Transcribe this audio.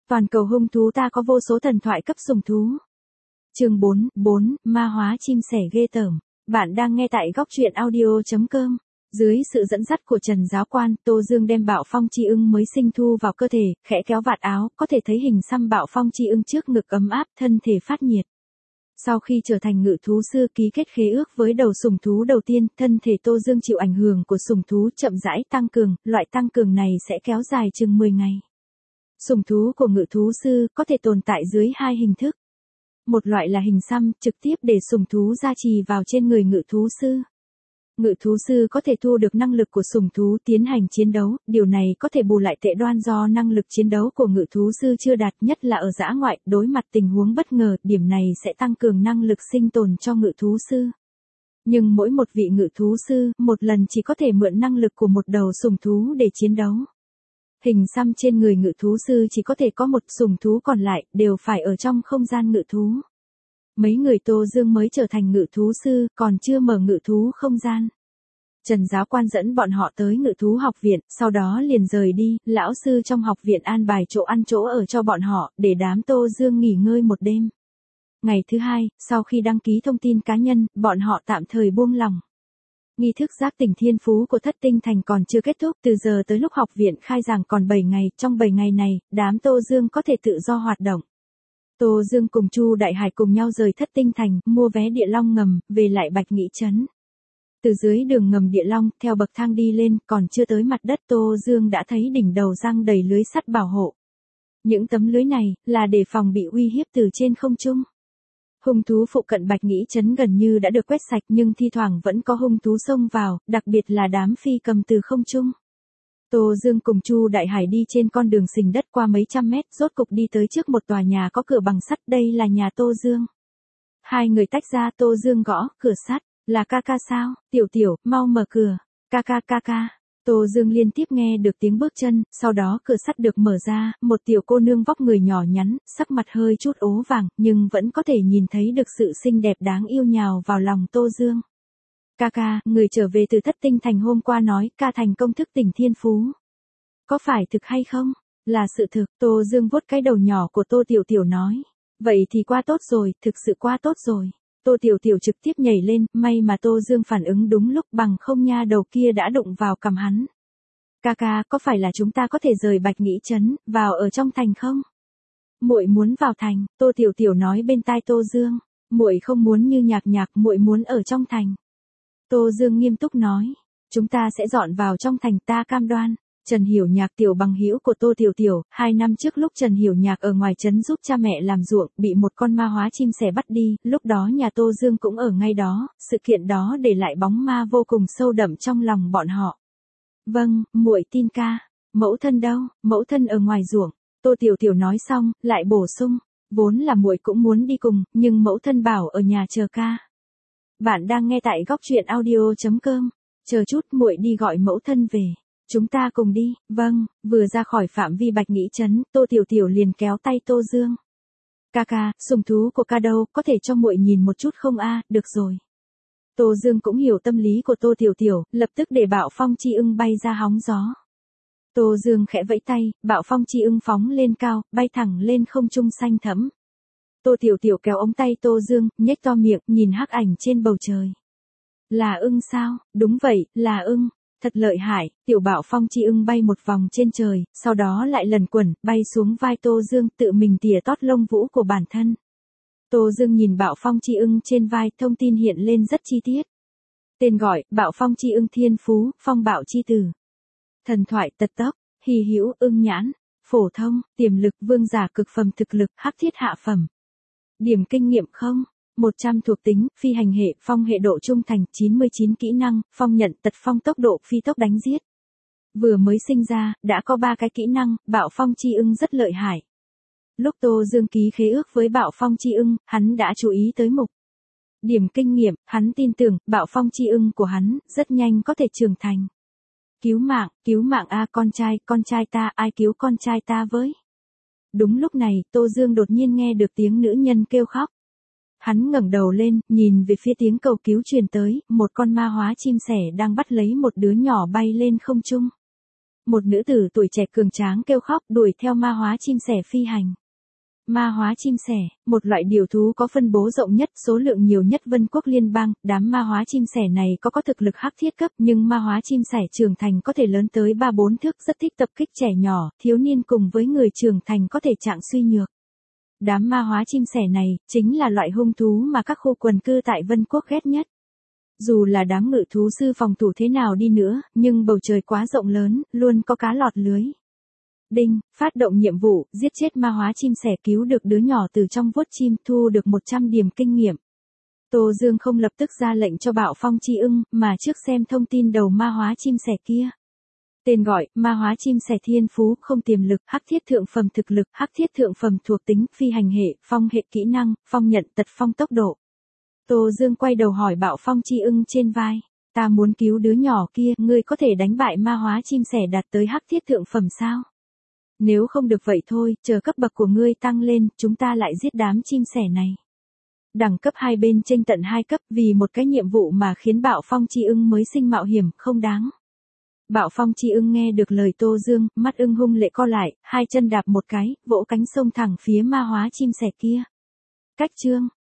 Toàn cầu hung thú ta có vô số thần thoại cấp sùng thú. Chương 4, ma hóa chim sẻ ghê tởm. Bạn đang nghe tại góc truyện audio.com. Dưới sự dẫn dắt của Trần Giáo Quan, Tô Dương đem Bạo Phong Chi Ưng mới sinh thu vào cơ thể, khẽ kéo vạt áo, có thể thấy hình xăm Bạo Phong Chi Ưng trước ngực ấm áp, thân thể phát nhiệt. Sau khi trở thành ngự thú sư ký kết khế ước với đầu sùng thú đầu tiên, thân thể Tô Dương chịu ảnh hưởng của sùng thú chậm rãi tăng cường, loại tăng cường này sẽ kéo dài chừng 10 ngày. Sùng thú của ngự thú sư có thể tồn tại dưới hai hình thức. Một loại là hình xăm, trực tiếp để sùng thú gia trì vào trên người ngự thú sư. Ngự thú sư có thể thu được năng lực của sùng thú tiến hành chiến đấu, điều này có thể bù lại tệ đoan do năng lực chiến đấu của ngự thú sư chưa đạt, nhất là ở dã ngoại, đối mặt tình huống bất ngờ, điểm này sẽ tăng cường năng lực sinh tồn cho ngự thú sư. Nhưng mỗi một vị ngự thú sư, một lần chỉ có thể mượn năng lực của một đầu sùng thú để chiến đấu. Hình xăm trên người ngự thú sư chỉ có thể có một sùng thú, còn lại đều phải ở trong không gian ngự thú. Mấy người Tô Dương mới trở thành ngự thú sư, còn chưa mở ngự thú không gian. Trần Giáo Quan dẫn bọn họ tới ngự thú học viện, sau đó liền rời đi, lão sư trong học viện an bài chỗ ăn chỗ ở cho bọn họ, để đám Tô Dương nghỉ ngơi một đêm. Ngày thứ hai, sau khi đăng ký thông tin cá nhân, bọn họ tạm thời buông lỏng. Nghi thức giác tỉnh thiên phú của Thất Tinh Thành còn chưa kết thúc, từ giờ tới lúc học viện khai giảng còn 7 ngày, trong 7 ngày này, đám Tô Dương có thể tự do hoạt động. Tô Dương cùng Chu Đại Hải cùng nhau rời Thất Tinh Thành, mua vé địa long ngầm, về lại Bạch Nghĩ Trấn. Từ dưới đường ngầm địa long, theo bậc thang đi lên, còn chưa tới mặt đất Tô Dương đã thấy đỉnh đầu răng đầy lưới sắt bảo hộ. Những tấm lưới này, là để phòng bị uy hiếp từ trên không trung. Hung thú phụ cận Bạch Nghĩ Trấn gần như đã được quét sạch, nhưng thi thoảng vẫn có hung thú xông vào, đặc biệt là đám phi cầm từ không trung. Tô Dương cùng Chu Đại Hải đi trên con đường sình đất qua mấy trăm mét, rốt cục đi tới trước một tòa nhà có cửa bằng sắt, đây là nhà Tô Dương. Hai người tách ra, Tô Dương gõ cửa sắt, là ca ca sao? Tiểu Tiểu, mau mở cửa. Ca ca. Tô Dương liên tiếp nghe được tiếng bước chân, sau đó cửa sắt được mở ra, một tiểu cô nương vóc người nhỏ nhắn, sắc mặt hơi chút ố vàng, nhưng vẫn có thể nhìn thấy được sự xinh đẹp đáng yêu nhào vào lòng Tô Dương. Ca, người trở về từ Thất Tinh Thành hôm qua nói ca thành công thức tỉnh thiên phú. Có phải thực hay không? Là sự thực, Tô Dương vuốt cái đầu nhỏ của Tô Tiểu Tiểu nói. Vậy thì qua tốt rồi, thực sự qua tốt rồi. Tô Tiểu Tiểu trực tiếp nhảy lên, may mà Tô Dương phản ứng đúng lúc, bằng không nha đầu kia đã đụng vào cằm hắn. Ca, có phải là chúng ta có thể rời Bạch Nghĩ Trấn, vào ở trong thành không? Muội muốn vào thành, Tô Tiểu Tiểu nói bên tai Tô Dương. Muội không muốn như Nhạc, muội muốn ở trong thành. Tô Dương nghiêm túc nói, chúng ta sẽ dọn vào trong thành, ta cam đoan. Trần Hiểu Nhạc tiểu bằng hữu của Tô Tiểu Tiểu, 2 năm trước lúc Trần Hiểu Nhạc ở ngoài trấn giúp cha mẹ làm ruộng, bị một con ma hóa chim sẻ bắt đi, lúc đó nhà Tô Dương cũng ở ngay đó, sự kiện đó để lại bóng ma vô cùng sâu đậm trong lòng bọn họ. Vâng, muội tin ca. Mẫu thân đâu? Mẫu thân ở ngoài ruộng. Tô Tiểu Tiểu nói xong, lại bổ sung, vốn là muội cũng muốn đi cùng, nhưng mẫu thân bảo ở nhà chờ ca. Bạn đang nghe tại góc truyện audio.com. Chờ chút, muội đi gọi mẫu thân về. Chúng ta cùng đi. Vâng, vừa ra khỏi phạm vi Bạch Nghĩ Trấn, Tô Tiểu Tiểu liền kéo tay Tô Dương. Ca, sùng thú của ca đâu, có thể cho muội nhìn một chút không a? Được rồi. Tô Dương cũng hiểu tâm lý của Tô Tiểu Tiểu, lập tức để Bạo Phong Chi Ưng bay ra hóng gió. Tô Dương khẽ vẫy tay, Bạo Phong Chi Ưng phóng lên cao, bay thẳng lên không trung xanh thẫm. Tô Tiểu Tiểu kéo ống tay Tô Dương, nhếch to miệng, nhìn hắc ảnh trên bầu trời. Là ưng sao? Đúng vậy, là ưng. Thật lợi hại, tiểu Bạo Phong Chi Ưng bay một vòng trên trời, sau đó lại lần quẩn, bay xuống vai Tô Dương, tự mình tỉa tót lông vũ của bản thân. Tô Dương nhìn Bạo Phong Chi Ưng trên vai, thông tin hiện lên rất chi tiết. Tên gọi, Bạo Phong Chi Ưng thiên phú, phong bạo chi tử. Thần thoại tật tốc, hy hữu ưng nhãn, phổ thông, tiềm lực vương giả cực phẩm thực lực, hắc thiết hạ phẩm. Điểm kinh nghiệm không? 100 thuộc tính, phi hành hệ, phong hệ độ trung thành, 99 kỹ năng, phong nhận, tật phong tốc độ, phi tốc đánh giết. Vừa mới sinh ra, đã có 3 cái kỹ năng, Bạo Phong Chi Ưng rất lợi hại. Lúc Tô Dương ký khế ước với Bạo Phong Chi Ưng, hắn đã chú ý tới mục. Điểm kinh nghiệm, hắn tin tưởng, Bạo Phong Chi Ưng của hắn, rất nhanh có thể trưởng thành. Cứu mạng a, con trai ta, ai cứu con trai ta với? Đúng lúc này, Tô Dương đột nhiên nghe được tiếng nữ nhân kêu khóc. Hắn ngẩng đầu lên, nhìn về phía tiếng cầu cứu truyền tới, một con ma hóa chim sẻ đang bắt lấy một đứa nhỏ bay lên không trung. một nữ tử tuổi trẻ cường tráng kêu khóc đuổi theo ma hóa chim sẻ phi hành. Ma hóa chim sẻ, một loại điểu thú có phân bố rộng nhất, số lượng nhiều nhất Vân Quốc Liên bang, đám ma hóa chim sẻ này có thực lực hắc thiết cấp, nhưng ma hóa chim sẻ trưởng thành có thể lớn tới 3-4 thước, rất thích tập kích trẻ nhỏ, thiếu niên cùng với người trưởng thành có thể trạng suy nhược. Đám ma hóa chim sẻ này, chính là loại hung thú mà các khu quần cư tại Vân Quốc ghét nhất. Dù là đám ngự thú sư phòng thủ thế nào đi nữa, nhưng bầu trời quá rộng lớn, luôn có cá lọt lưới. Đinh, phát động nhiệm vụ, giết chết ma hóa chim sẻ, cứu được đứa nhỏ từ trong vuốt chim, thu được 100 điểm kinh nghiệm. Tô Dương không lập tức ra lệnh cho Bạo Phong Chi Ưng, mà trước xem thông tin đầu ma hóa chim sẻ kia. Tên gọi, ma hóa chim sẻ thiên phú, không tiềm lực, hắc thiết thượng phẩm thực lực, hắc thiết thượng phẩm thuộc tính, phi hành hệ, phong hệ kỹ năng, phong nhận, tật phong tốc độ. Tô Dương quay đầu hỏi Bạo Phong Chi Ưng trên vai, ta muốn cứu đứa nhỏ kia, ngươi có thể đánh bại ma hóa chim sẻ đạt tới hắc thiết thượng phẩm sao? Nếu không được vậy thôi, chờ cấp bậc của ngươi tăng lên, chúng ta lại giết đám chim sẻ này. Đẳng cấp hai bên chênh tận 2 cấp, vì một cái nhiệm vụ mà khiến Bạo Phong Chi Ưng mới sinh mạo hiểm, không đáng. Bạo Phong Chi Ưng nghe được lời Tô Dương, mắt ưng hung lệ co lại, hai chân đạp một cái, vỗ cánh xông thẳng phía ma hóa chim sẻ kia. Cách chương